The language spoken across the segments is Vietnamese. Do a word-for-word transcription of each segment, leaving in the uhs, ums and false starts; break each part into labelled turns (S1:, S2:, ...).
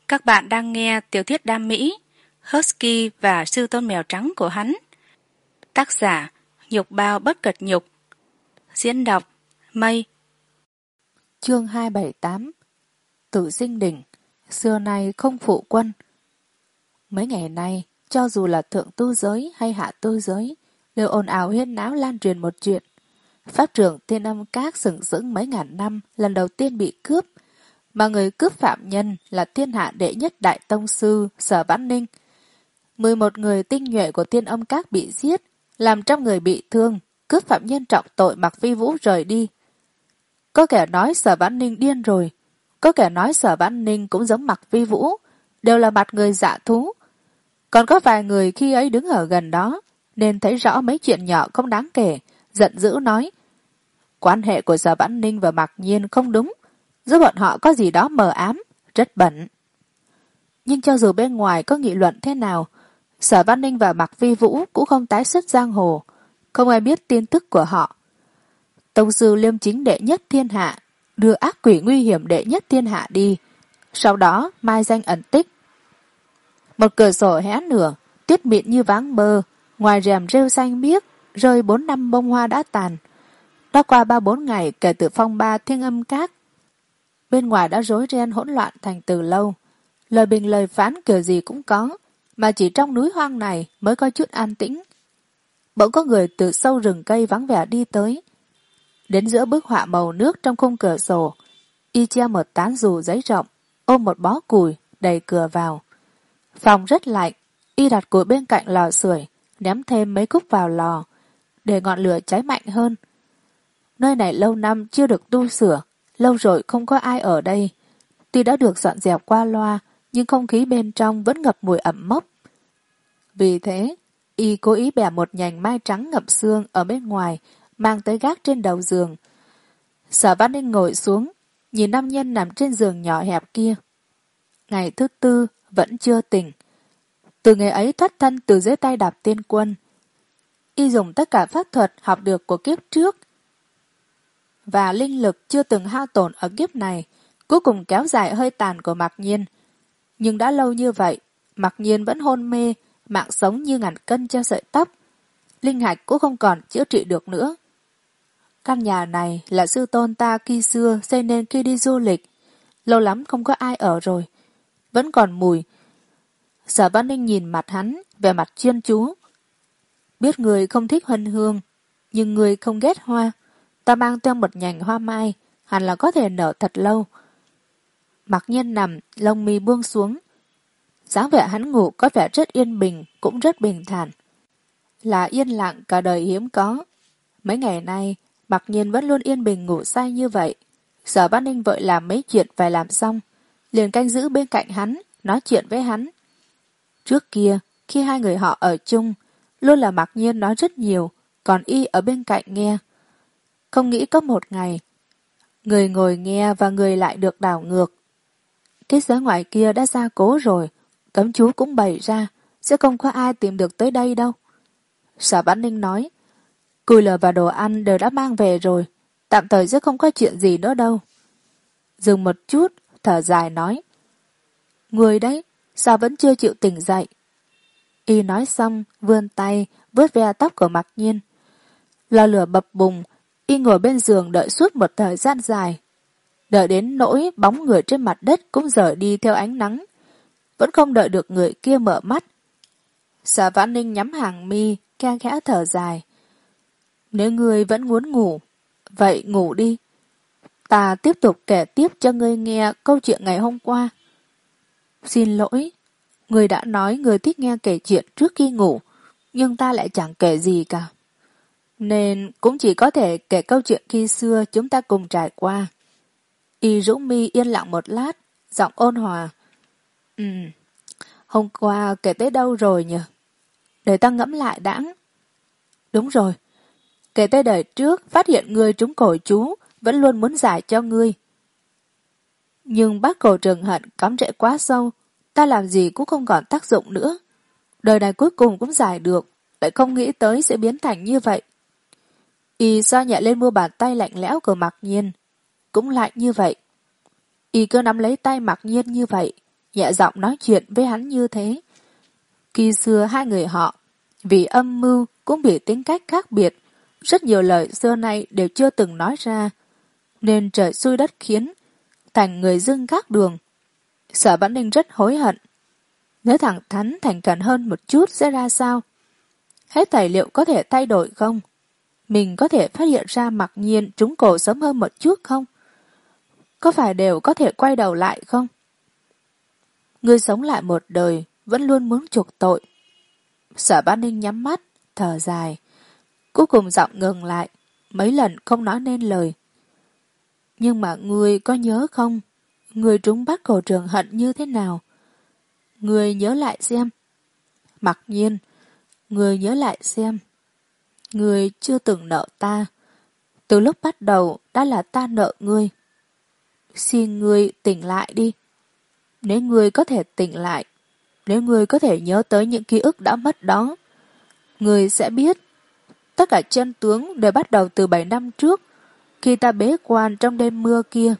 S1: Các bạn đang nghe tiểu thuyết đam mỹ Husky và sư tôn mèo trắng của hắn. Tác giả Nhục Bao Bất Cật Nhục. Diễn đọc Mây.
S2: Chương hai bảy tám. Tử sinh đỉnh, xưa nay không phụ quân. Mấy ngày nay, cho dù là thượng tu giới hay hạ tu giới, đều ồn ào huyên náo lan truyền một chuyện. Pháp trưởng Tiên Âm Các sừng sững mấy ngàn năm lần đầu tiên bị cướp, mà người cướp phạm nhân là thiên hạ đệ nhất đại tông sư Sở Vãn Ninh. Mười một người tinh nhuệ của Tiên Âm Các bị giết, làm trăm người bị thương, cướp phạm nhân trọng tội Mạc Phi Vũ rời đi. Có kẻ nói Sở Vãn Ninh điên rồi, có kẻ nói Sở Vãn Ninh cũng giống Mạc Phi Vũ, đều là mặt người dạ thú. Còn có vài người khi ấy đứng ở gần đó, nên thấy rõ mấy chuyện nhỏ không đáng kể, giận dữ nói: quan hệ của Sở Vãn Ninh và Mạc Nhiên không đúng, giữa bọn họ có gì đó mờ ám, rất bẩn. Nhưng cho dù bên ngoài có nghị luận thế nào, Sở Vãn Ninh và Mạc Phi Vũ cũng không tái xuất giang hồ, không ai biết tin tức của họ. Tông sư liêm chính đệ nhất thiên hạ đưa ác quỷ nguy hiểm đệ nhất thiên hạ đi, sau đó mai danh ẩn tích. Một cửa sổ hé nửa, tuyết mịn như váng bơ, ngoài rèm rêu xanh biếc rơi bốn năm bông hoa đã tàn. Đã qua ba bốn ngày kể từ phong ba Thiên Âm Các, bên ngoài đã rối ren hỗn loạn thành từ lâu. Lời bình lời phán kiểu gì cũng có, mà chỉ trong núi hoang này mới có chút an tĩnh. Bỗng có người từ sâu rừng cây vắng vẻ đi tới. Đến giữa bức họa màu nước trong khung cửa sổ, y treo một tán dù giấy rộng, ôm một bó củi, đẩy cửa vào. Phòng rất lạnh, y đặt củi bên cạnh lò sưởi, ném thêm mấy cúc vào lò, để ngọn lửa cháy mạnh hơn. Nơi này lâu năm chưa được tu sửa, lâu rồi không có ai ở đây. Tuy đã được dọn dẹp qua loa, nhưng không khí bên trong vẫn ngập mùi ẩm mốc. Vì thế, y cố ý bẻ một nhành mai trắng ngập xương ở bên ngoài, mang tới gác trên đầu giường. Sở Vãn Ninh ngồi xuống, nhìn nam nhân nằm trên giường nhỏ hẹp kia. Ngày thứ tư vẫn chưa tỉnh. Từ ngày ấy thoát thân từ dưới tay Đạp Tiên Quân, y dùng tất cả pháp thuật học được của kiếp trước và linh lực chưa từng hao tổn ở kiếp này, cuối cùng kéo dài hơi tàn của Mạc Nhiên. Nhưng đã lâu như vậy, Mạc Nhiên vẫn hôn mê, mạng sống như ngàn cân treo sợi tóc. Linh hạch cũng không còn chữa trị được nữa. Căn nhà này là sư tôn ta khi xưa xây nên khi đi du lịch, lâu lắm không có ai ở rồi, vẫn còn mùi. Sở Vãn Ninh nhìn mặt hắn, vẻ mặt chuyên chú. Biết người không thích huân hương, nhưng người không ghét hoa. Ta mang theo một nhành hoa mai, hẳn là có thể nở thật lâu. Mạc Nhiên nằm, lông mi buông xuống. Dáng vẻ hắn ngủ có vẻ rất yên bình, cũng rất bình thản. Là yên lặng cả đời hiếm có. Mấy ngày nay, Mạc Nhiên vẫn luôn yên bình ngủ say như vậy. Sở Vãn Ninh vội làm mấy chuyện phải làm xong, liền canh giữ bên cạnh hắn, nói chuyện với hắn. Trước kia, khi hai người họ ở chung, luôn là Mạc Nhiên nói rất nhiều, còn y ở bên cạnh nghe. Không nghĩ có một ngày, người ngồi nghe và người lại được đảo ngược. Thế giới ngoài kia đã gia cố rồi, cấm chú cũng bày ra, sẽ không có ai tìm được tới đây đâu. Sở Vãn Ninh nói, cùi lửa và đồ ăn đều đã mang về rồi, tạm thời sẽ không có chuyện gì nữa đâu. Dừng một chút, thở dài nói, người đấy, sao vẫn chưa chịu tỉnh dậy? Y nói xong, vươn tay, vuốt ve tóc của Mạc Nhiên. Lò lửa bập bùng, y ngồi bên giường đợi suốt một thời gian dài. Đợi đến nỗi bóng người trên mặt đất cũng rời đi theo ánh nắng. Vẫn không đợi được người kia mở mắt. Sở Vãn Ninh nhắm hàng mi, khe khẽ thở dài. Nếu ngươi vẫn muốn ngủ, vậy ngủ đi. Ta tiếp tục kể tiếp cho ngươi nghe câu chuyện ngày hôm qua. Xin lỗi, ngươi đã nói ngươi thích nghe kể chuyện trước khi ngủ, nhưng ta lại chẳng kể gì cả. Nên cũng chỉ có thể kể câu chuyện khi xưa chúng ta cùng trải qua. Y rũ mi yên lặng một lát, giọng ôn hòa. Ừ, hôm qua kể tới đâu rồi nhỉ? Để ta ngẫm lại đãng. Đúng rồi, kể tới đời trước phát hiện ngươi trúng cổ chú, vẫn luôn muốn giải cho ngươi. Nhưng bác cổ trường hận cắm rễ quá sâu, ta làm gì cũng không còn tác dụng nữa. Đời này cuối cùng cũng giải được, lại không nghĩ tới sẽ biến thành như vậy. Y xoa nhẹ lên mu bàn tay lạnh lẽo của Mạc Nhiên, cũng lạnh như vậy. Y cứ nắm lấy tay Mạc Nhiên như vậy, nhẹ giọng nói chuyện với hắn như thế. Khi xưa hai người họ, vì âm mưu cũng vì tính cách khác biệt, rất nhiều lời xưa nay đều chưa từng nói ra, nên trời xui đất khiến, thành người dưng gác đường. Sở Vãn Ninh rất hối hận. Nếu thẳng thắn thành khẩn hơn một chút sẽ ra sao? Hết thảy liệu có thể thay đổi không? Mình có thể phát hiện ra Mặc Nhiên trúng cổ sớm hơn một chút không? Có phải đều có thể quay đầu lại không? Người sống lại một đời vẫn luôn muốn chuộc tội. Sở Vãn Ninh nhắm mắt, thở dài. Cuối cùng giọng ngừng lại, mấy lần không nói nên lời. Nhưng mà ngươi có nhớ không? Ngươi trúng bắt cổ Trường Hận như thế nào? Ngươi nhớ lại xem. Mặc Nhiên, ngươi nhớ lại xem. Ngươi chưa từng nợ ta. Từ lúc bắt đầu đã là ta nợ ngươi. Xin ngươi tỉnh lại đi. Nếu ngươi có thể tỉnh lại, nếu ngươi có thể nhớ tới những ký ức đã mất đó, ngươi sẽ biết tất cả chân tướng đều bắt đầu từ bảy năm trước, khi ta bế quan trong đêm mưa kia.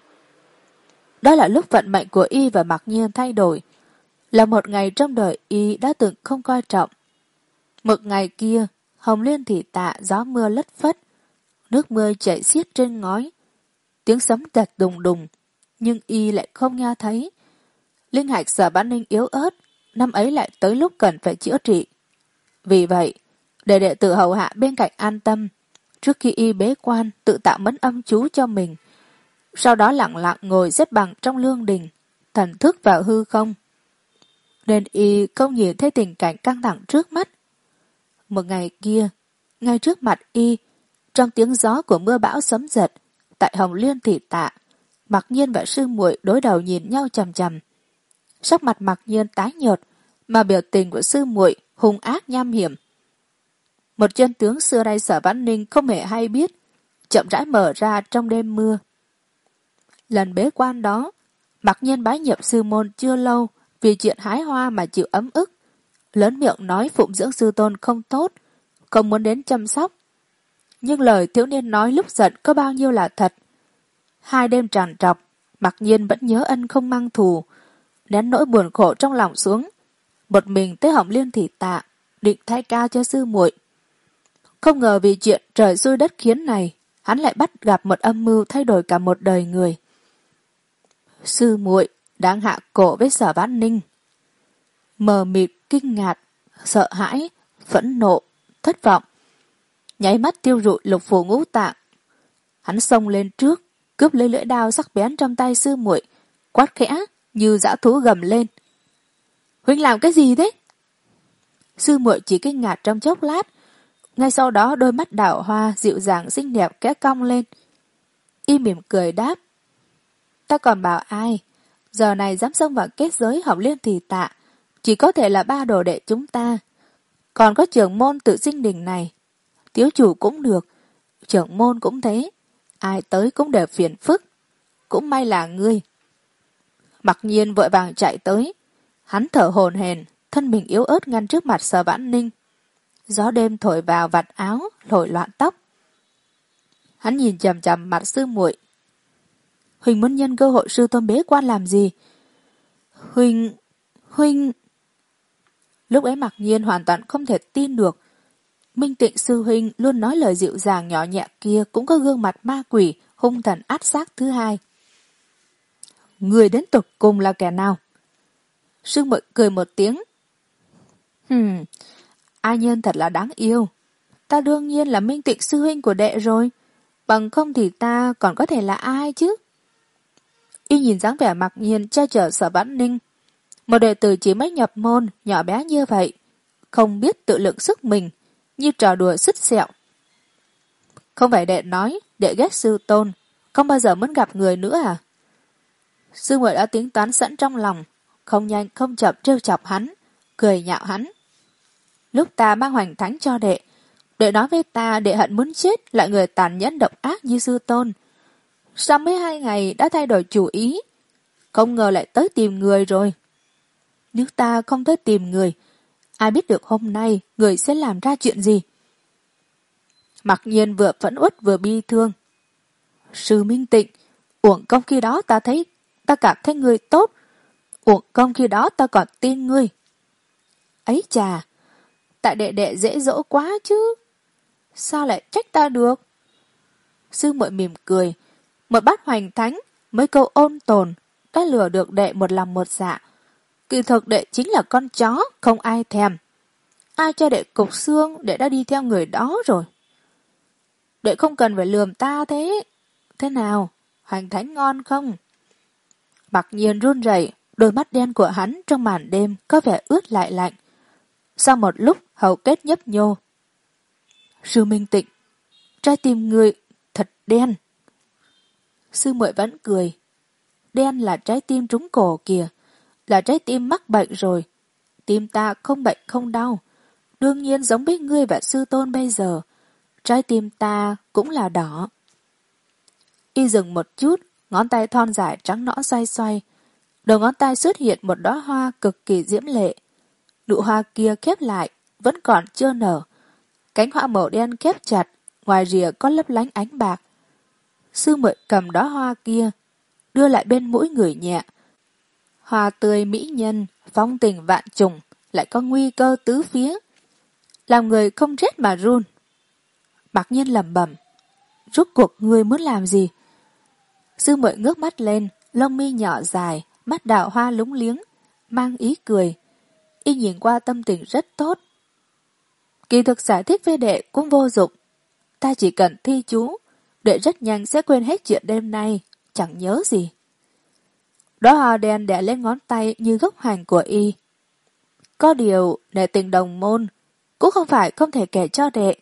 S2: Đó là lúc vận mệnh của y và Mặc Nhiên thay đổi, là một ngày trong đời y đã từng không coi trọng. Một ngày kia, hồng liên thị tạ gió mưa lất phất, nước mưa chảy xiết trên ngói, tiếng sấm tẹt đùng đùng, nhưng y lại không nghe thấy. Linh hạch Sở Vãn Ninh yếu ớt, năm ấy lại tới lúc cần phải chữa trị. Vì vậy, để đệ tử hầu hạ bên cạnh an tâm, trước khi y bế quan tự tạo mẫn âm chú cho mình, sau đó lặng lặng ngồi xếp bằng trong lương đình, thần thức vào hư không. Nên y không nhìn thấy tình cảnh căng thẳng trước mắt. Một ngày kia, ngay trước mặt y, trong tiếng gió của mưa bão sấm giật, tại Hồng Liên thị tạ, Mặc Nhiên và sư muội đối đầu nhìn nhau chằm chằm. Sắc mặt Mặc Nhiên tái nhợt, mà biểu tình của sư muội hung ác nham hiểm. Một chân tướng xưa nay Sở Vãn Ninh không hề hay biết, chậm rãi mở ra trong đêm mưa. Lần bế quan đó, Mặc Nhiên bái nhập sư môn chưa lâu, vì chuyện hái hoa mà chịu ấm ức, lớn miệng nói phụng dưỡng sư tôn không tốt, không muốn đến chăm sóc. Nhưng lời thiếu niên nói lúc giận có bao nhiêu là thật. Hai đêm tràn trọc, Mặc Nhiên vẫn nhớ ân không mang thù, nén nỗi buồn khổ trong lòng xuống, một mình tới Hồng Liên thị tạ, định thay ca cho sư muội. Không ngờ vì chuyện trời xui đất khiến này, hắn lại bắt gặp một âm mưu thay đổi cả một đời người. Sư muội đang hạ cổ với Sở Vãn Ninh. Mờ mịt, kinh ngạc, sợ hãi, phẫn nộ, thất vọng, nháy mắt tiêu rụi lục phủ ngũ tạng. Hắn xông lên trước, cướp lấy lưỡi đao sắc bén trong tay sư muội, quát khẽ như dã thú gầm lên. Huynh làm cái gì thế? Sư muội chỉ kinh ngạc trong chốc lát, ngay sau đó đôi mắt đảo hoa dịu dàng xinh đẹp kẽ cong lên. Y mỉm cười đáp. Ta còn bảo ai, giờ này dám xông vào kết giới Hồng Liên thị tạ, chỉ có thể là ba đồ đệ chúng ta. Còn có trưởng môn Tự Sinh Đình này, thiếu chủ cũng được, trưởng môn cũng thế, ai tới cũng đều phiền phức. Cũng may là ngươi. Mặc Nhiên vội vàng chạy tới, hắn thở hổn hển, thân mình yếu ớt ngăn trước mặt Sở Vãn Ninh. Gió đêm thổi vào vạt áo, thổi loạn tóc. Hắn nhìn chằm chằm mặt sư muội. Huynh muốn nhân cơ hội sư tôn bế quan làm gì? Huynh... Huynh... Lúc ấy Mặc Nhiên hoàn toàn không thể tin được. Minh Tịnh sư huynh luôn nói lời dịu dàng nhỏ nhẹ kia cũng có gương mặt ma quỷ, hung thần át xác thứ hai. Người đến tột cùng là kẻ nào? Sư muội cười một tiếng. Hừm, A Nhân thật là đáng yêu. Ta đương nhiên là Minh Tịnh sư huynh của đệ rồi. Bằng không thì ta còn có thể là ai chứ? Y nhìn dáng vẻ Mặc Nhiên che chở Sở Vãn Ninh. Một đệ tử chỉ mới nhập môn, nhỏ bé như vậy, không biết tự lượng sức mình, như trò đùa sứt sẹo. Không phải đệ nói, đệ ghét sư tôn, không bao giờ muốn gặp người nữa à? Sư muội đã tính toán sẵn trong lòng, không nhanh không chậm trêu chọc hắn, cười nhạo hắn. Lúc ta mang hoành thánh cho đệ, đệ nói với ta đệ hận muốn chết lại người tàn nhẫn độc ác như sư tôn. Sau mấy hai ngày đã thay đổi chủ ý, không ngờ lại tới tìm người rồi. Nếu ta không tới tìm người, ai biết được hôm nay người sẽ làm ra chuyện gì? Mặc Nhiên vừa phẫn uất vừa bi thương. Sư Minh Tịnh, uổng công khi đó ta thấy, ta cảm thấy người tốt. Uổng công khi đó ta còn tin ngươi. Ấy chà, tại đệ đệ dễ dỗ quá chứ. Sao lại trách ta được? Sư muội mỉm cười. Một bát hoành thánh, mấy câu ôn tồn, đã lừa được đệ một lòng một dạ. Kỳ thực đệ chính là con chó, không ai thèm. Ai cho đệ cục xương, đệ đã đi theo người đó rồi. Đệ không cần phải lườm ta thế. Thế nào, hoành thánh ngon không? Mặc nhiên run rẩy, đôi mắt đen của hắn trong màn đêm có vẻ ướt lại lạnh. Sau một lúc hầu kết nhấp nhô. Sư Minh Tịnh, trái tim người thật đen. Sư muội vẫn cười. Đen là trái tim trúng cổ kìa, là trái tim mắc bệnh rồi. Tim ta không bệnh không đau. Đương nhiên giống với ngươi và sư tôn bây giờ, trái tim ta cũng là đỏ. Y dừng một chút, ngón tay thon dài trắng nõn xoay xoay. Đầu ngón tay xuất hiện một đóa hoa cực kỳ diễm lệ. Nụ hoa kia khép lại, vẫn còn chưa nở. Cánh hoa màu đen khép chặt, ngoài rìa có lấp lánh ánh bạc. Sư muội cầm đóa hoa kia, đưa lại bên mũi ngửi nhẹ. Hoa tươi mỹ nhân, phong tình vạn trùng, lại có nguy cơ tứ phía. Làm người không rét mà run. Mặc nhiên lẩm bẩm, rốt cuộc ngươi muốn làm gì? Sư muội ngước mắt lên, lông mi nhỏ dài, mắt đào hoa lúng liếng, mang ý cười. Y nhìn qua tâm tình rất tốt. Kỳ thực giải thích với đệ cũng vô dụng. Ta chỉ cần thi chú, đệ rất nhanh sẽ quên hết chuyện đêm nay, chẳng nhớ gì. Đóa hoa đen đè lên ngón tay như gốc hành của y. Có điều, đệ tình đồng môn, cũng không phải không thể kể cho đệ.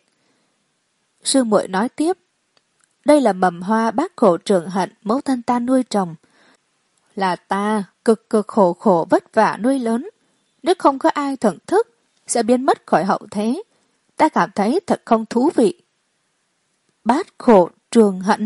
S2: Sư muội nói tiếp, đây là mầm hoa bác khổ trường hận mẫu thân ta nuôi trồng. Là ta cực cực khổ khổ vất vả nuôi lớn. Nếu không có ai thưởng thức, sẽ biến mất khỏi hậu thế. Ta cảm thấy thật không thú vị. Bát khổ trường hận.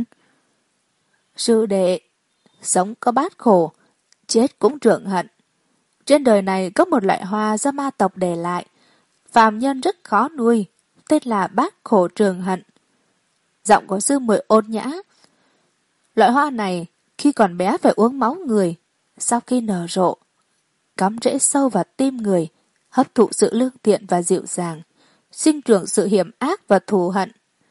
S2: Sư đệ, sống có bát khổ, chết cũng trường hận. Trên đời này có một loại hoa do ma tộc để lại. Phàm nhân rất khó nuôi, tên là bát khổ trường hận. Giọng của sư muội ôn nhã. Loại hoa này, khi còn bé phải uống máu người, sau khi nở rộ, cắm rễ sâu vào tim người, hấp thụ sự lương thiện và dịu dàng, sinh trưởng sự hiểm ác và thù hận.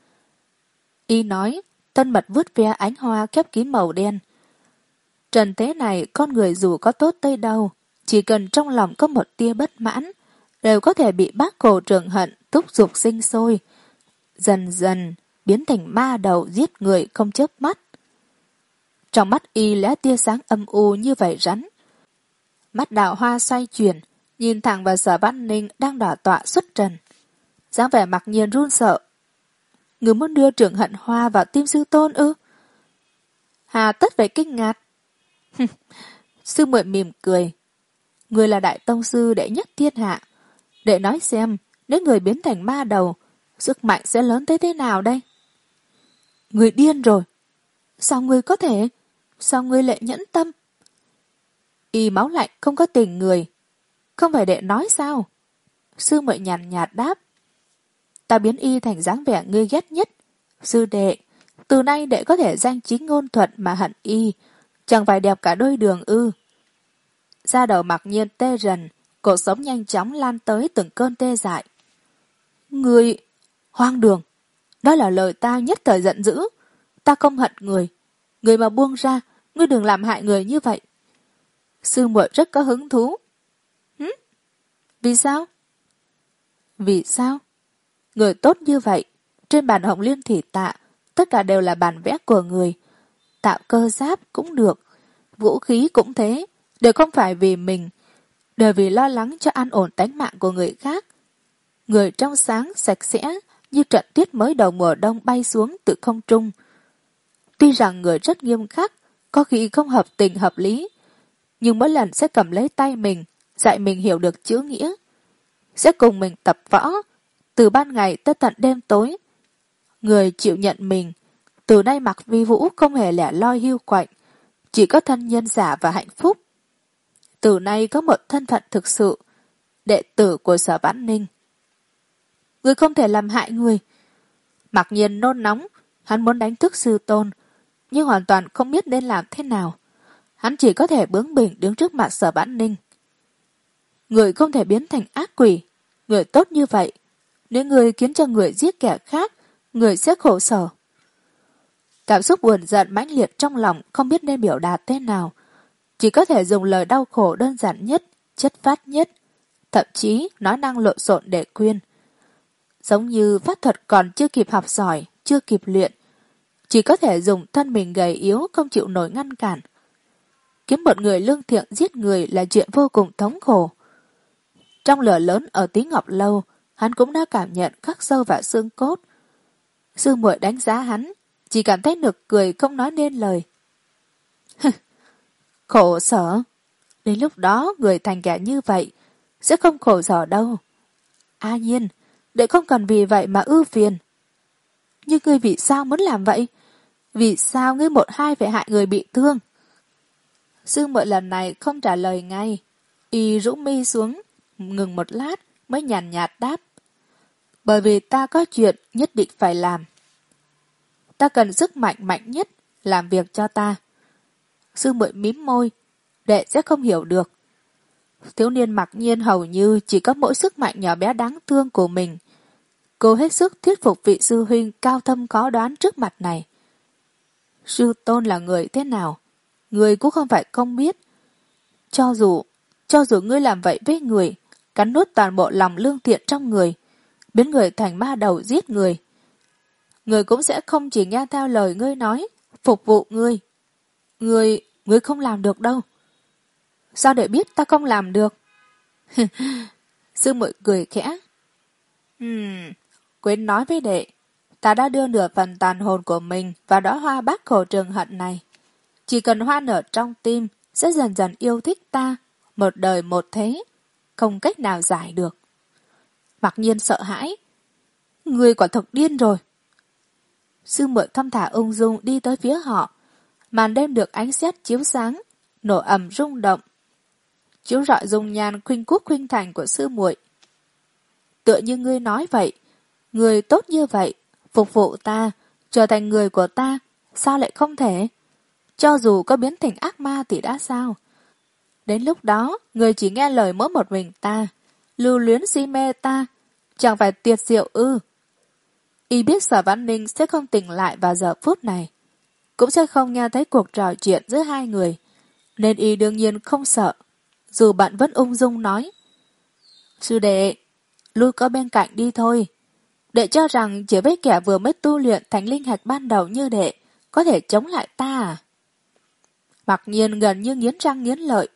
S2: Y nói, tân mật vuốt ve ánh hoa khép kín màu đen. Trần thế này, con người dù có tốt tới đâu, chỉ cần trong lòng có một tia bất mãn, đều có thể bị bác khổ trường hận thúc giục sinh sôi, dần dần biến thành ma đầu giết người không chớp mắt. Trong mắt Y lóe tia sáng âm u như vảy rắn. Mắt đào hoa xoay chuyển, nhìn thẳng vào Sở Văn Ninh đang đỏ tọa xuất trần. Dáng vẻ mặc nhiên run sợ. Người muốn đưa trường hận hoa vào tim sư tôn ư? Hà tất phải kinh ngạc. Sư muội mỉm cười. Người là đại tông sư đệ nhất thiên hạ. Đệ nói xem, nếu người biến thành ma đầu, sức mạnh sẽ lớn tới thế nào đây? Người điên rồi. Sao người có thể? Sao người lại nhẫn tâm? Y máu lạnh không có tình người. Không phải đệ nói sao? Sư muội nhàn nhạt đáp. Ta biến Y thành dáng vẻ ngươi ghét nhất. Sư đệ, từ nay đệ có thể danh chính ngôn thuận mà hận Y, chẳng phải đẹp cả đôi đường ư? Da đầu mặc nhiên tê rần, cổ sống nhanh chóng lan tới từng cơn tê dại. Ngươi... hoang đường. Đó là lời ta nhất thời giận dữ. Ta không hận người. Người mà buông ra, ngươi đừng làm hại người như vậy. Sư muội rất có hứng thú. Hứ? Vì sao? Vì sao? Người tốt như vậy, trên bàn Hồng Liên Thủy Tạ, tất cả đều là bản vẽ của người. Tạo cơ giáp cũng được, vũ khí cũng thế, đều không phải vì mình, đều vì lo lắng cho an ổn tánh mạng của người khác. Người trong sáng, sạch sẽ, như trận tuyết mới đầu mùa đông bay xuống từ không trung. Tuy rằng người rất nghiêm khắc, có khi không hợp tình hợp lý, nhưng mỗi lần sẽ cầm lấy tay mình, dạy mình hiểu được chữ nghĩa. Sẽ cùng mình tập võ, từ ban ngày tới tận đêm tối. Người chịu nhận mình, từ nay Mạc Vi Vũ không hề lẻ loi hiu quạnh, chỉ có thân nhân giả và hạnh phúc. Từ nay có một thân phận thực sự, đệ tử của Sở Vãn Ninh. Người không thể làm hại người. Mặc nhiên nôn nóng, hắn muốn đánh thức sư tôn, nhưng hoàn toàn không biết nên làm thế nào. hắn chỉ có thể bướng bỉnh đứng trước mặt Sở Vãn Ninh. Người không thể biến thành ác quỷ, người tốt như vậy. Nếu người khiến cho người giết kẻ khác, người sẽ khổ sở. Cảm xúc buồn giận mãnh liệt trong lòng không biết nên biểu đạt thế nào. Chỉ có thể dùng lời đau khổ đơn giản nhất, chất phát nhất, thậm chí nói năng lộn xộn để khuyên. Giống như pháp thuật còn chưa kịp học giỏi, chưa kịp luyện. Chỉ có thể dùng thân mình gầy yếu không chịu nổi ngăn cản. Kiếm một người lương thiện giết người là chuyện vô cùng thống khổ. Trong lửa lớn ở Tí Ngọc Lâu, hắn cũng đã cảm nhận khắc sâu vào xương cốt. Sư muội đánh giá hắn, chỉ cảm thấy nực cười không nói nên lời. Khổ sở. Đến lúc đó người thành kẻ như vậy sẽ không khổ sở đâu. A Nhiên, đệ không cần vì vậy mà ưu phiền. Nhưng ngươi vì sao muốn làm vậy? Vì sao ngươi một hai phải hại người bị thương? Sư muội lần này không trả lời ngay. Y rũ mi xuống, ngừng một lát mới nhàn nhạt đáp. Bởi vì ta có chuyện nhất định phải làm. Ta cần sức mạnh mạnh nhất làm việc cho ta. Sư muội mím môi, đệ sẽ không hiểu được. Thiếu niên Mặc Nhiên hầu như chỉ có mỗi sức mạnh nhỏ bé đáng thương của mình. Cô hết sức thuyết phục vị sư huynh cao thâm khó đoán trước mặt này. Sư tôn là người thế nào? Người cũng không phải không biết. Cho dù, cho dù ngươi làm vậy với người, cắn nuốt toàn bộ lòng lương thiện trong người, biến người thành ma đầu giết người. Người cũng sẽ không chỉ nghe theo lời ngươi nói, phục vụ ngươi. Ngươi, ngươi không làm được đâu. Sao để biết ta không làm được? Sư muội cười khẽ. Hmm, quên nói với đệ, ta đã đưa nửa phần tàn hồn của mình vào đóa hoa bát khổ trường hận này. Chỉ cần hoa nở trong tim sẽ dần dần yêu thích ta, một đời một thế, không cách nào giải được. Mặc Nhiên sợ hãi. Ngươi quả thực điên rồi. Sư muội thong thả ung dung đi tới phía họ. Màn đêm được ánh sét chiếu sáng, nổ ầm rung động, chiếu rọi dung nhan khuynh quốc khuynh thành của sư muội. Tựa như ngươi nói vậy, người tốt như vậy, phục vụ ta, trở thành người của ta, sao lại không thể? Cho dù có biến thành ác ma thì đã sao? Đến lúc đó, người chỉ nghe lời mỗi một mình ta, lưu luyến si mê ta, chẳng phải tuyệt diệu ư? Y biết Sở Vãn Ninh sẽ không tỉnh lại vào giờ phút này, cũng sẽ không nghe thấy cuộc trò chuyện giữa hai người, nên y đương nhiên không sợ. Dù bạn vẫn ung dung nói, sư đệ, lui có bên cạnh đi thôi. Đệ cho rằng chỉ với kẻ vừa mới tu luyện thành linh hạch ban đầu như đệ có thể chống lại ta à? Mặc Nhiên gần như nghiến răng nghiến lợi.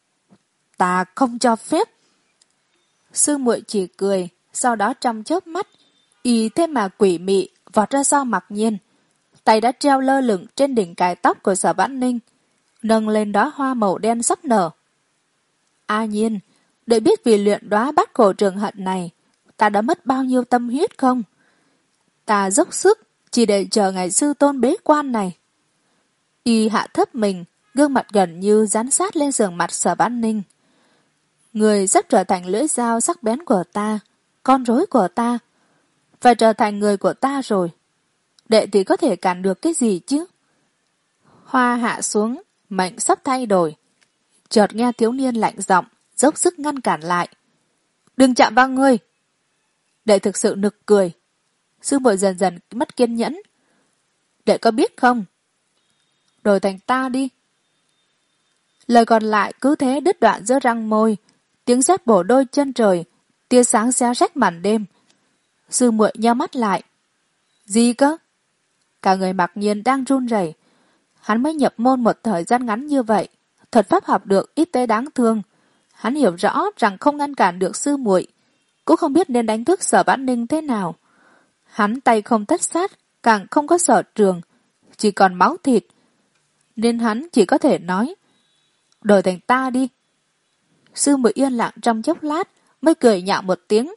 S2: Ta không cho phép. Sư muội chỉ cười, sau đó trong chớp mắt, y thế mà quỷ mị vọt ra sau Mặc Nhiên. Tay đã treo lơ lửng trên đỉnh cài tóc của Sở Vãn Ninh, nâng lên đóa hoa màu đen sắp nở. A Nhiên, để biết vì luyện đóa bát khổ trường hận này, ta đã mất bao nhiêu tâm huyết không? Ta dốc sức chỉ để chờ ngày sư tôn bế quan này. Y hạ thấp mình, gương mặt gần như dán sát lên giường mặt Sở Vãn Ninh. Người sắp trở thành lưỡi dao sắc bén của ta, con rối của ta, phải trở thành người của ta rồi. Đệ thì có thể cản được cái gì chứ? Hoa hạ xuống, mệnh sắp thay đổi. Chợt nghe thiếu niên lạnh giọng, dốc sức ngăn cản lại. Đừng chạm vào ngươi! Đệ thực sự nực cười. Sư muội dần dần mất kiên nhẫn. Đệ có biết không? Đổi thành ta đi. Lời còn lại cứ thế đứt đoạn giữa răng môi, tiếng sét bổ đôi chân trời, tia sáng xé rách màn đêm. Sư muội nheo mắt lại. Gì cơ? Cả người Mặc Nhiên đang run rẩy. Hắn mới nhập môn một thời gian ngắn như vậy, thuật pháp học được ít tế đáng thương. Hắn hiểu rõ rằng không ngăn cản được sư muội, cũng không biết nên đánh thức Sở Vãn Ninh thế nào. Hắn tay không tất sát, càng không có sở trường, chỉ còn máu thịt, nên hắn chỉ có thể nói, đổi thành ta đi. Sư muội yên lặng trong chốc lát, mới cười nhạo một tiếng.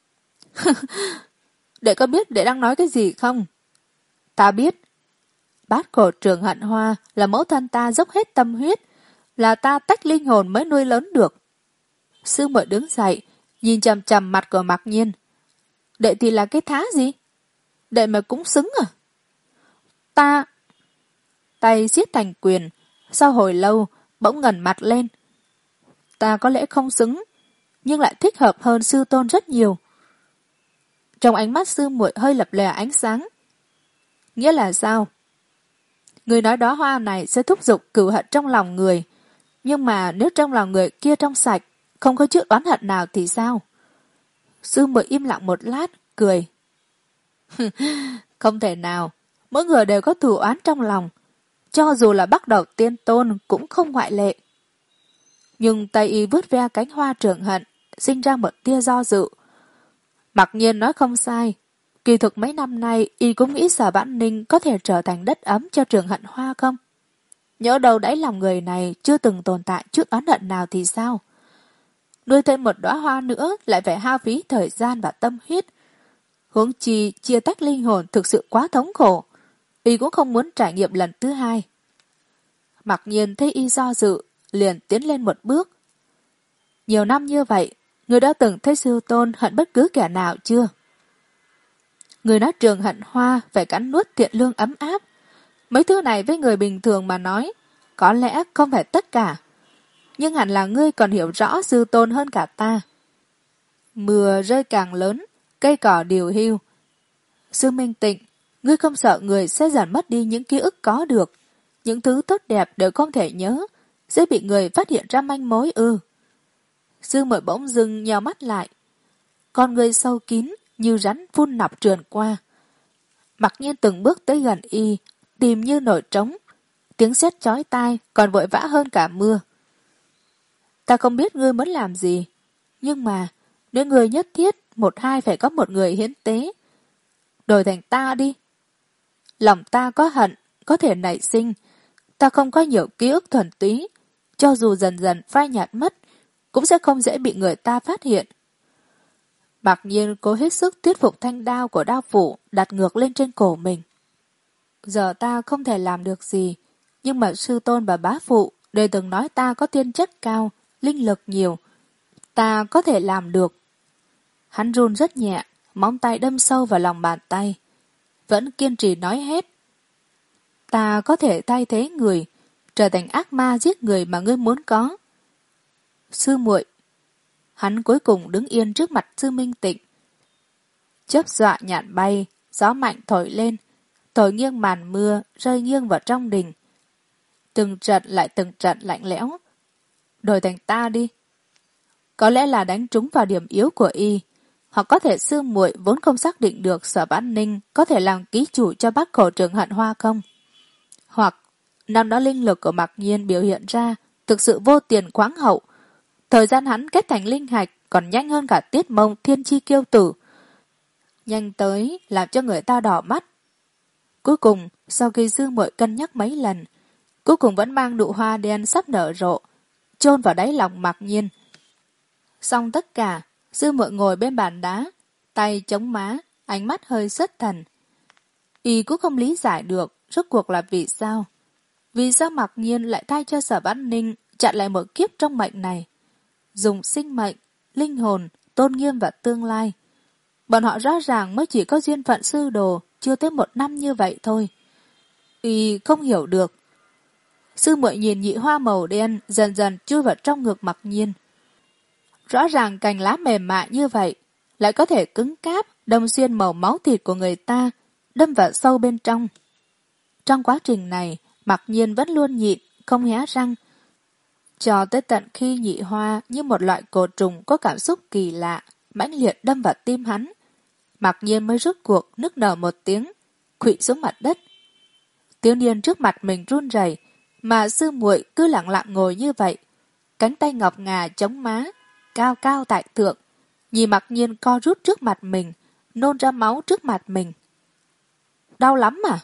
S2: Đệ có biết đệ đang nói cái gì không? Ta biết. Bát khổ trường hận hoa là mẫu thân ta dốc hết tâm huyết, là ta tách linh hồn mới nuôi lớn được. Sư muội đứng dậy, nhìn chằm chằm mặt của Mặc Nhiên. Đệ thì là cái thá gì? Đệ mà cũng xứng à? Ta... Tay siết thành quyền, sau hồi lâu bỗng ngẩng mặt lên. Ta có lẽ không xứng, nhưng lại thích hợp hơn sư tôn rất nhiều. Trong ánh mắt sư muội hơi lập lòe ánh sáng. Nghĩa là sao? Người nói đóa hoa này sẽ thúc giục cừu hận trong lòng người, nhưng mà nếu trong lòng người kia trong sạch, không có chút oán hận nào thì sao? Sư muội im lặng một lát, cười. Không thể nào, mỗi người đều có thù oán trong lòng, cho dù là bắt đầu tiên tôn cũng không ngoại lệ. Nhưng tay y vướt ve cánh hoa trường hận, sinh ra một tia do dự. Mặc nhiên nói không sai, kỳ thực mấy năm nay y cũng nghĩ Sở Vãn Ninh có thể trở thành đất ấm cho trường hận hoa không? Nhỡ đâu đáy lòng người này chưa từng tồn tại chút oán hận nào thì sao? Nuôi thêm một đóa hoa nữa lại phải hao phí thời gian và tâm huyết. Huống chi chia tách linh hồn thực sự quá thống khổ, y cũng không muốn trải nghiệm lần thứ hai. Mặc nhiên thấy y do dự, liền tiến lên một bước. Nhiều năm như vậy, người đã từng thấy sư tôn hận bất cứ kẻ nào chưa? Người nói trường hận hoa phải cắn nuốt thiện lương ấm áp. Mấy thứ này với người bình thường mà nói, có lẽ không phải tất cả. Nhưng hẳn là ngươi còn hiểu rõ sư tôn hơn cả ta. Mưa rơi càng lớn, cây cỏ điều hưu. Sư Minh Tịnh, ngươi không sợ người sẽ dần mất đi những ký ức có được. Những thứ tốt đẹp đều không thể nhớ, sẽ bị người phát hiện ra manh mối ư. Sư muội bỗng dưng nheo mắt lại. Con người sâu kín như rắn phun nọc trườn qua. Mặc nhiên từng bước tới gần y, tìm như nổi trống. Tiếng sét chói tai còn vội vã hơn cả mưa. Ta không biết ngươi muốn làm gì, nhưng mà nếu ngươi nhất thiết một hai phải có một người hiến tế, đổi thành ta đi. Lòng ta có hận, có thể nảy sinh. Ta không có nhiều ký ức thuần túy, cho dù dần dần phai nhạt mất, cũng sẽ không dễ bị người ta phát hiện. Mặc nhiên cố hết sức thuyết phục thanh đao của đao phủ đặt ngược lên trên cổ mình. Giờ ta không thể làm được gì, nhưng mà sư tôn và bá phụ đều từng nói ta có tiên chất cao, linh lực nhiều. Ta có thể làm được. Hắn run rất nhẹ, móng tay đâm sâu vào lòng bàn tay. Vẫn kiên trì nói hết. Ta có thể thay thế người, trở thành ác ma giết người mà ngươi muốn có. Sư muội. Hắn cuối cùng đứng yên trước mặt Sư Minh Tịnh. Chớp dọa nhạn bay, gió mạnh thổi lên, thổi nghiêng màn mưa, rơi nghiêng vào trong đình. Từng trận lại từng trận lạnh lẽo. Đổi thành ta đi. Có lẽ là đánh trúng vào điểm yếu của y, hoặc có thể sư muội vốn không xác định được Sở Vãn Ninh có thể làm ký chủ cho bát khổ trường hận hoa không. Hoặc năm đó linh lực của Mặc Nhiên biểu hiện ra thực sự vô tiền khoáng hậu. Thời gian hắn kết thành linh hạch còn nhanh hơn cả Tiết Mông thiên chi kiêu tử. Nhanh tới làm cho người ta đỏ mắt. Cuối cùng, sau khi sư muội cân nhắc mấy lần, cuối cùng vẫn mang nụ hoa đen sắp nở rộ, chôn vào đáy lòng Mặc Nhiên. Xong tất cả, sư muội ngồi bên bàn đá, tay chống má, ánh mắt hơi xuất thần. Y cũng không lý giải được rốt cuộc là vì sao. Vì sao Mặc Nhiên lại thay cho Sở Vãn Ninh chặn lại một kiếp trong mệnh này. Dùng sinh mệnh, linh hồn, tôn nghiêm và tương lai. Bọn họ rõ ràng mới chỉ có duyên phận sư đồ chưa tới một năm như vậy thôi. Y không hiểu được. Sư muội nhìn nhị hoa màu đen dần dần chui vào trong ngực Mặc Nhiên. Rõ ràng cành lá mềm mại như vậy lại có thể cứng cáp đâm xuyên màu máu thịt của người ta, đâm vào sâu bên trong. Trong quá trình này, Mặc Nhiên vẫn luôn nhịn, không hé răng. Cho tới tận khi nhị hoa như một loại côn trùng có cảm xúc kỳ lạ, mãnh liệt đâm vào tim hắn, Mặc Nhiên mới rút cuộc nức nở một tiếng, khuỵu xuống mặt đất. Thiếu niên trước mặt mình run rẩy, mà sư muội cứ lặng lặng ngồi như vậy, cánh tay ngọc ngà chống má, cao cao tại thượng, nhìn Mặc Nhiên co rút trước mặt mình, nôn ra máu trước mặt mình. Đau lắm mà.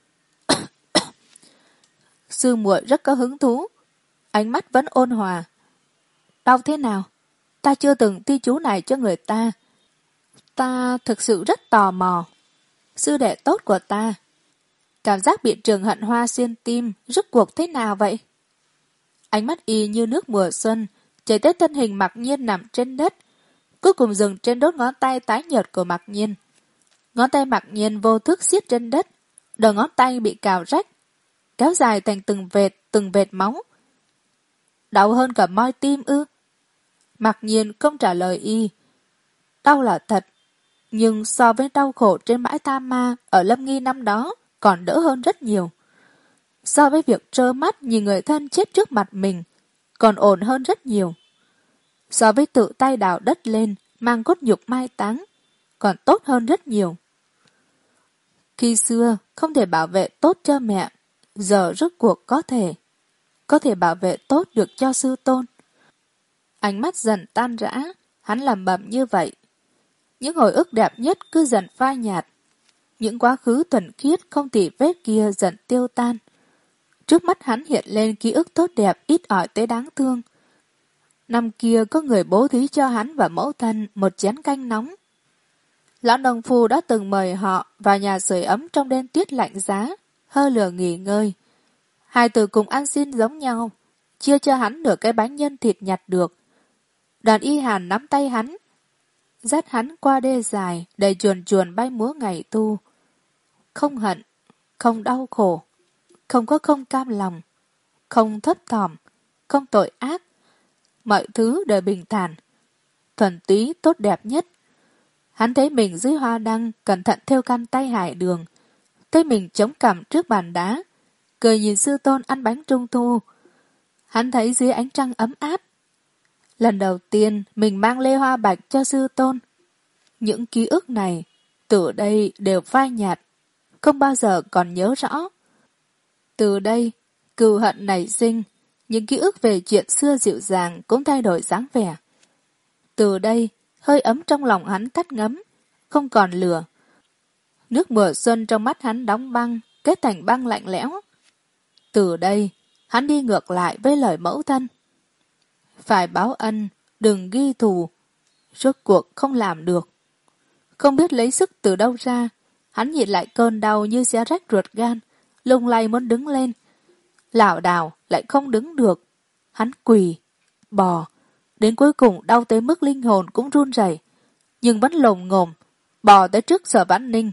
S2: Sư muội rất có hứng thú, ánh mắt vẫn ôn hòa. Đau thế nào? Ta chưa từng thi chú này cho người ta. Ta thực sự rất tò mò. Sư đệ tốt của ta. Cảm giác bị trường hận hoa xuyên tim rốt cuộc thế nào vậy? Ánh mắt y như nước mùa xuân, chảy tới thân hình Mặc Nhiên nằm trên đất, cuối cùng dừng trên đốt ngón tay tái nhợt của Mặc Nhiên. Ngón tay Mặc Nhiên vô thức siết trên đất, đầu ngón tay bị cào rách, kéo dài thành từng vệt, từng vệt máu. Đau hơn cả moi tim ư? Mặc nhiên không trả lời y. Đau là thật, nhưng so với đau khổ trên bãi Tam Ma ở Lâm Nghi năm đó còn đỡ hơn rất nhiều. So với việc trơ mắt nhìn người thân chết trước mặt mình còn ổn hơn rất nhiều. So với tự tay đào đất lên mang cốt nhục mai táng còn tốt hơn rất nhiều. Khi xưa không thể bảo vệ tốt cho mẹ, giờ rốt cuộc có thể. Có thể bảo vệ tốt được cho sư tôn. Ánh mắt dần tan rã, hắn lẩm bẩm như vậy. Những hồi ức đẹp nhất cứ dần phai nhạt. Những quá khứ thuần khiết không tì vết kia dần tiêu tan. Trước mắt hắn hiện lên ký ức tốt đẹp ít ỏi tới đáng thương. Năm kia có người bố thí cho hắn và mẫu thân một chén canh nóng. Lão nông phu đã từng mời họ vào nhà sưởi ấm trong đêm tuyết lạnh giá, hơ lửa nghỉ ngơi. Hai từ cùng ăn xin giống nhau, chia cho hắn nửa cái bánh nhân thịt nhặt được. Đoàn y hàn nắm tay hắn, dắt hắn qua đê dài, đầy chuồn chuồn bay múa ngày thu. Không hận, không đau khổ, không có không cam lòng, không thấp thỏm, không tội ác. Mọi thứ đều bình thản, thuần túy tốt đẹp nhất. Hắn thấy mình dưới hoa đăng cẩn thận thêu căn tay hải đường, thấy mình chống cằm trước bàn đá, cười nhìn sư tôn ăn bánh trung thu. Hắn thấy dưới ánh trăng ấm áp. Lần đầu tiên mình mang lê hoa bạch cho sư tôn. Những ký ức này từ đây đều phai nhạt, không bao giờ còn nhớ rõ. Từ đây cừu hận nảy sinh, những ký ức về chuyện xưa dịu dàng cũng thay đổi dáng vẻ. Từ đây hơi ấm trong lòng hắn tắt ngấm, không còn lửa. Nước mùa xuân trong mắt hắn đóng băng, kết thành băng lạnh lẽo. Từ đây, hắn đi ngược lại với lời mẫu thân. Phải báo ân, đừng ghi thù. Rốt cuộc không làm được. Không biết lấy sức từ đâu ra, hắn nhìn lại cơn đau như xé rách ruột gan, lung lay muốn đứng lên. Lảo đảo lại không đứng được. Hắn quỳ, bò, đến cuối cùng đau tới mức linh hồn cũng run rẩy, nhưng vẫn lồm ngồm, bò tới trước Sở Vãn Ninh.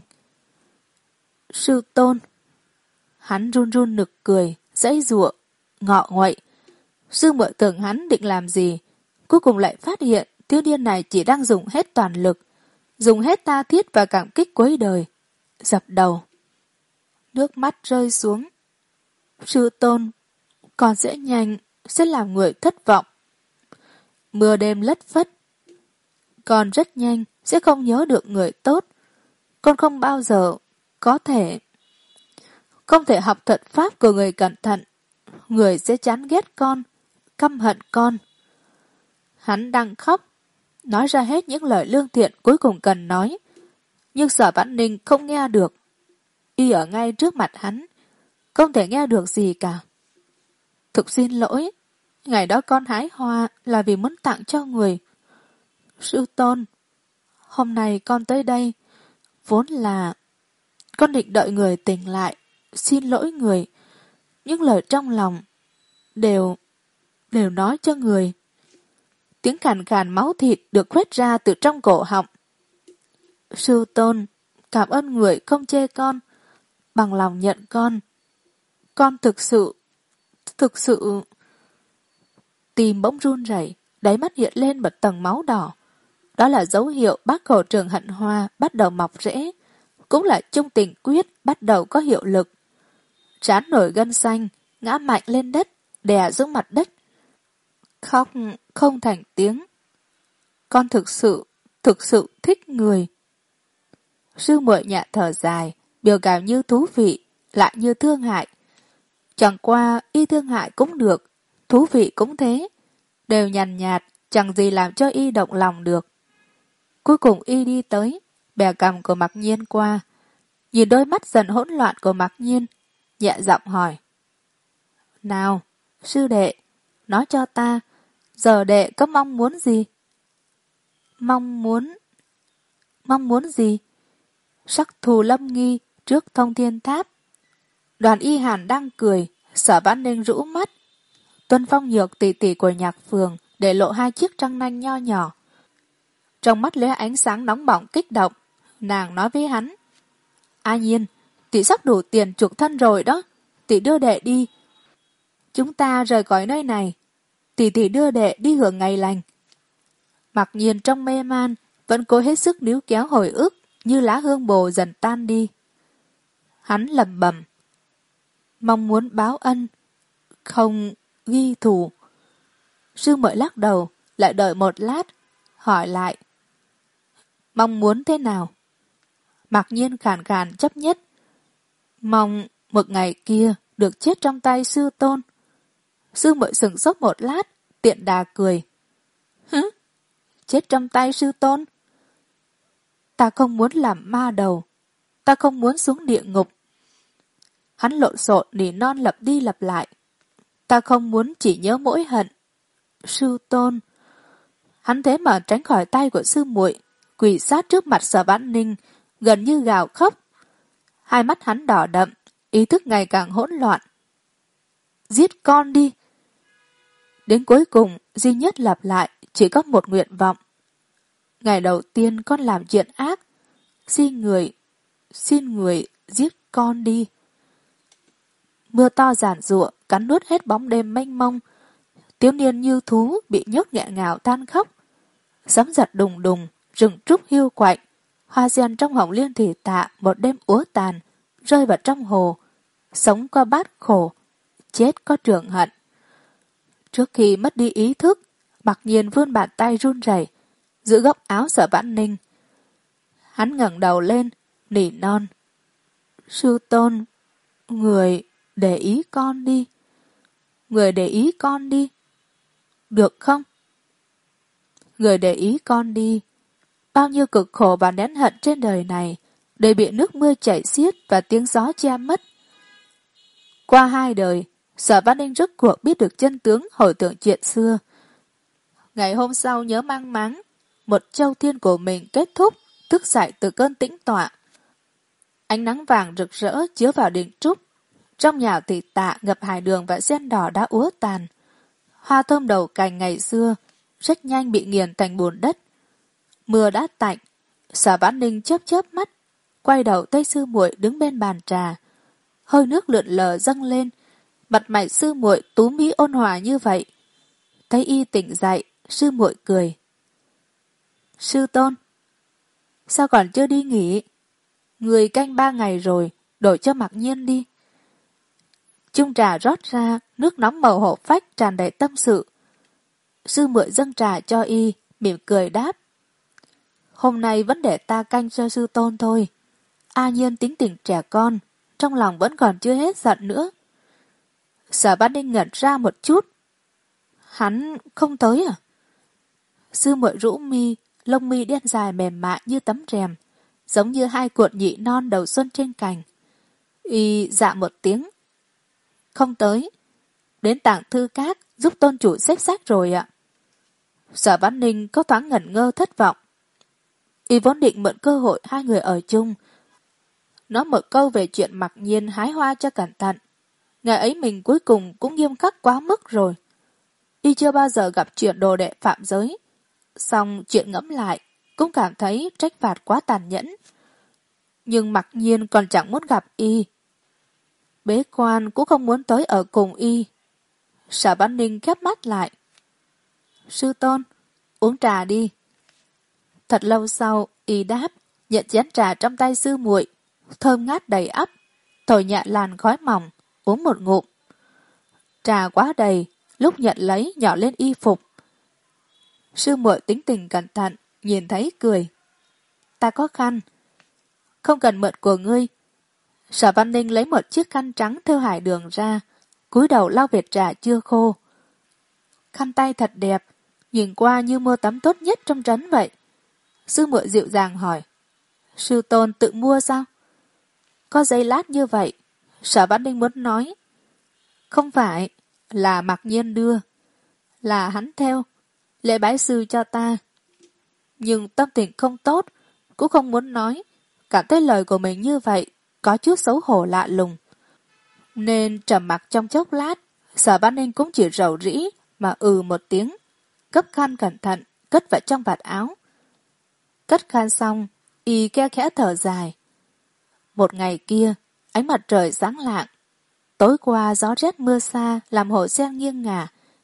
S2: Sư tôn. Hắn run run nực cười, giãy giụa, ngọ nguậy. Sư muội tưởng hắn định làm gì, cuối cùng lại phát hiện thiếu niên này chỉ đang dùng hết toàn lực, dùng hết tha thiết và cảm kích cuối đời, dập đầu. Nước mắt rơi xuống. Sư tôn, con sẽ nhanh, sẽ làm người thất vọng. Mưa đêm lất phất. Con rất nhanh sẽ không nhớ được người tốt. Con không bao giờ có thể không thể học thuật pháp của người cẩn thận. Người sẽ chán ghét con, căm hận con. Hắn đang khóc, nói ra hết những lời lương thiện cuối cùng cần nói. Nhưng Sở Vãn Ninh không nghe được. Y ở ngay trước mặt hắn, không thể nghe được gì cả. Thực xin lỗi, ngày đó con hái hoa là vì muốn tặng cho người. Sư tôn, hôm nay con tới đây, vốn là con định đợi người tỉnh lại, xin lỗi người. Những lời trong lòng đều, đều nói cho người. Tiếng khàn khàn máu thịt được khuếch ra từ trong cổ họng. Sư tôn, cảm ơn người không chê con, bằng lòng nhận con. Con thực sự, thực sự... Tim bỗng run rẩy, đáy mắt hiện lên một tầng máu đỏ. Đó là dấu hiệu bác khổ trường hận hoa bắt đầu mọc rễ, cũng là chung tình quyết bắt đầu có hiệu lực. Trán nổi gân xanh, ngã mạnh lên đất, đè xuống mặt đất. Khóc không thành tiếng. Con thực sự, thực sự thích người. Sư muội nhẹ thở dài, biểu cảm như thú vị, lại như thương hại. Chẳng qua y thương hại cũng được, thú vị cũng thế. Đều nhàn nhạt, chẳng gì làm cho y động lòng được. Cuối cùng y đi tới, bè cằm của Mặc Nhiên qua. Nhìn đôi mắt dần hỗn loạn của Mặc Nhiên, nhẹ giọng hỏi. Nào, sư đệ, nói cho ta, giờ đệ có mong muốn gì? Mong muốn... Mong muốn gì? Sắc thù lâm nghi trước Thông Thiên Tháp. Đoàn y hàn đang cười, Sở Vãn Ninh rũ mắt. Tuân Phong Nhược tỷ tỷ của Nhạc Phường để lộ hai chiếc răng nanh nho nhỏ. Trong mắt lóe ánh sáng nóng bỏng kích động, nàng nói với hắn. A Nhiên, tỷ sắp đủ tiền chuộc thân rồi đó, tỷ đưa đệ đi. Chúng ta rời khỏi nơi này. tỷ tỷ đưa đệ đi hưởng ngày lành. Mặc nhiên trong mê man, vẫn cố hết sức níu kéo hồi ức, như lá hương bồ dần tan đi. Hắn lẩm bẩm, mong muốn báo ân, không ghi thù. Sư Muội lắc đầu, lại đợi một lát, hỏi lại, mong muốn thế nào? Mặc nhiên khàn khàn chấp nhất, mong một ngày kia được chết trong tay sư tôn. Sư Muội sửng sốt một lát, tiện đà cười. Hứ? Chết trong tay sư tôn? Ta không muốn làm ma đầu, ta không muốn xuống địa ngục. Hắn lộn xộn nỉ non lặp đi lặp lại. Ta không muốn chỉ nhớ mỗi hận. Sư tôn. Hắn thế mà tránh khỏi tay của sư muội, quỳ sát trước mặt Sở Vãn Ninh, gần như gào khóc. Hai mắt hắn đỏ đậm, ý thức ngày càng hỗn loạn. Giết con đi. Đến cuối cùng, duy nhất lặp lại chỉ có một nguyện vọng. Ngày đầu tiên con làm chuyện ác, xin người, xin người giết con đi. Mưa to giản giụa, cắn nuốt hết bóng đêm mênh mông. Thiếu niên như thú bị nhốt nghẹn ngào than khóc. Sấm giật đùng đùng, rừng trúc hiu quạnh. Hoa sen trong hồng liên thủy tạ một đêm úa tàn, rơi vào trong hồ. Sống qua bát khổ, chết có trường hận. Trước khi mất đi ý thức, Mặc Nhiên vươn bàn tay run rẩy giữ góc áo Sở Vãn Ninh. Hắn ngẩng đầu lên, nỉ non. Sư tôn, người để ý con đi. Người để ý con đi. Được không? Người để ý con đi. Bao nhiêu cực khổ và nén hận trên đời này đều bị nước mưa chảy xiết và tiếng gió che mất. Qua hai đời, Sở Vãn Ninh rốt cuộc biết được chân tướng hồi tưởng chuyện xưa. Ngày hôm sau nhớ mang máng, một châu thiên của mình kết thúc, thức dậy từ cơn tĩnh tọa. Ánh nắng vàng rực rỡ chiếu vào đình trúc. Trong nhà thì tạ ngập hải đường và sen đỏ đã úa tàn. Hoa thơm đầu cành ngày xưa rất nhanh bị nghiền thành bùn đất. Mưa đã tạnh. Sở Vãn Ninh chớp chớp mắt, quay đầu thấy sư muội đứng bên bàn trà. Hơi nước lượn lờ dâng lên, mặt mày sư muội tú mỹ ôn hòa như vậy. Thấy y tỉnh dậy, sư muội cười. Sư tôn, sao còn chưa đi nghỉ? Người canh ba ngày rồi, đổi cho Mặc Nhiên đi. Chung trà rót ra, nước nóng màu hổ phách tràn đầy tâm sự. Sư muội dâng trà cho y, mỉm cười đáp. Hôm nay vẫn để ta canh cho sư tôn thôi. A Nhiên tính tình trẻ con, trong lòng vẫn còn chưa hết giận nữa. Sở Vãn Ninh ngẩn ra một chút. Hắn không tới à? Sư muội rũ mi, lông mi đen dài mềm mại như tấm rèm, giống như hai cuộn nhị non đầu xuân trên cành. Y dạ một tiếng. Không tới. Đến tảng thư cát giúp tôn chủ xếp sách rồi ạ. Sở Vãn Ninh có thoáng ngẩn ngơ thất vọng. Y vốn định mượn cơ hội hai người ở chung, nói một câu về chuyện Mặc Nhiên hái hoa cho cẩn thận. Ngày ấy mình cuối cùng cũng nghiêm khắc quá mức rồi. Y chưa bao giờ gặp chuyện đồ đệ phạm giới. Xong chuyện ngẫm lại, cũng cảm thấy trách phạt quá tàn nhẫn. Nhưng Mặc Nhiên còn chẳng muốn gặp Y. Bế quan cũng không muốn tới ở cùng Y. Sở Vãn Ninh khép mắt lại. Sư tôn, uống trà đi. Thật lâu sau, Y đáp, nhận chén trà trong tay sư muội, thơm ngát đầy ắp, thổi nhẹ làn khói mỏng, uống một ngụm. Trà quá đầy, lúc nhận lấy nhỏ lên y phục. Sư muội tính tình cẩn thận, nhìn thấy cười. Ta có khăn. Không cần mượn của ngươi. Sở Vãn Ninh lấy một chiếc khăn trắng thêu hải đường ra, cúi đầu lau vệt trà chưa khô. Khăn tay thật đẹp, nhìn qua như mua tắm tốt nhất trong trấn vậy. Sư muội dịu dàng hỏi. Sư tôn tự mua sao? Có giây lát như vậy, Sở Vãn Ninh muốn nói. Không phải, là Mặc Nhiên đưa. Là hắn theo, lễ bái sư cho ta. Nhưng tâm tình không tốt, cũng không muốn nói. Cảm thấy lời của mình như vậy, có chút xấu hổ lạ lùng. Nên trầm mặc trong chốc lát, Sở Vãn Ninh cũng chỉ rầu rĩ mà ừ một tiếng, gấp khăn cẩn thận, cất vào trong vạt áo. Cất khăn xong, y khe khẽ thở dài. Một ngày kia, ánh mặt trời sáng lạng. Tối qua gió rét mưa xa làm hồ sen nghiêng ngả,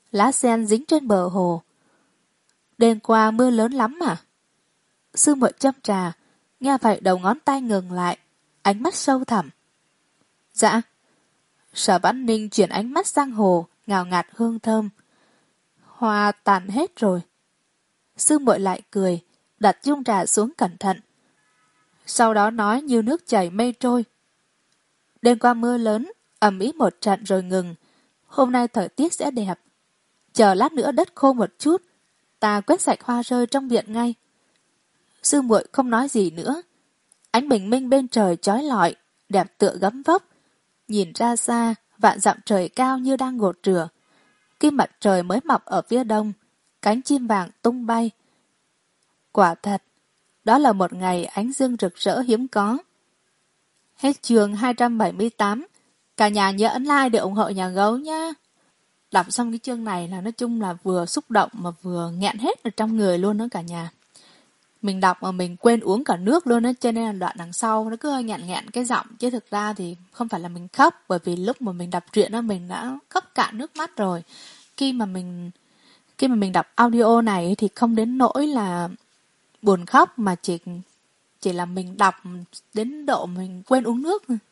S2: Lá sen dính trên bờ hồ. Đêm qua mưa lớn lắm à? Sư muội châm trà, nghe vậy đầu ngón tay ngừng lại, ánh mắt sâu thẳm. Dạ. Sở Vãn Ninh chuyển ánh mắt sang hồ, ngào ngạt hương thơm. Hoa tàn hết rồi. Sư muội lại cười, đặt chung trà xuống cẩn thận. Sau đó nói như nước chảy mây trôi. Đêm qua mưa lớn, ầm ĩ một trận rồi ngừng. Hôm nay thời tiết sẽ đẹp. Chờ lát nữa đất khô một chút, ta quét sạch hoa rơi trong viện ngay. Sư muội không nói gì nữa. Ánh bình minh bên trời chói lọi, đẹp tựa gấm vóc. Nhìn ra xa, vạn dặm trời cao như đang gột rửa. Khi mặt trời mới mọc ở phía đông, cánh chim vàng tung bay. Quả thật, đó là một ngày ánh dương rực rỡ hiếm có. Hết chương hai trăm bảy mươi tám. Cả nhà nhớ ấn like để ủng hộ nhà gấu nhé. Đọc xong cái chương này là nói chung là vừa xúc động mà vừa nghẹn hết ở trong người luôn đó cả nhà. Mình đọc mà mình quên uống cả nước luôn á, cho nên là đoạn đằng sau nó cứ hơi nghẹn nghẹn cái giọng, chứ thực ra thì không phải là mình khóc, bởi vì lúc mà mình đọc truyện á mình đã khóc cạn nước mắt rồi. Khi mà mình khi mà mình đọc audio này thì không đến nỗi là buồn khóc, mà chỉ chỉ là mình đọc đến độ mình quên uống nước thôi.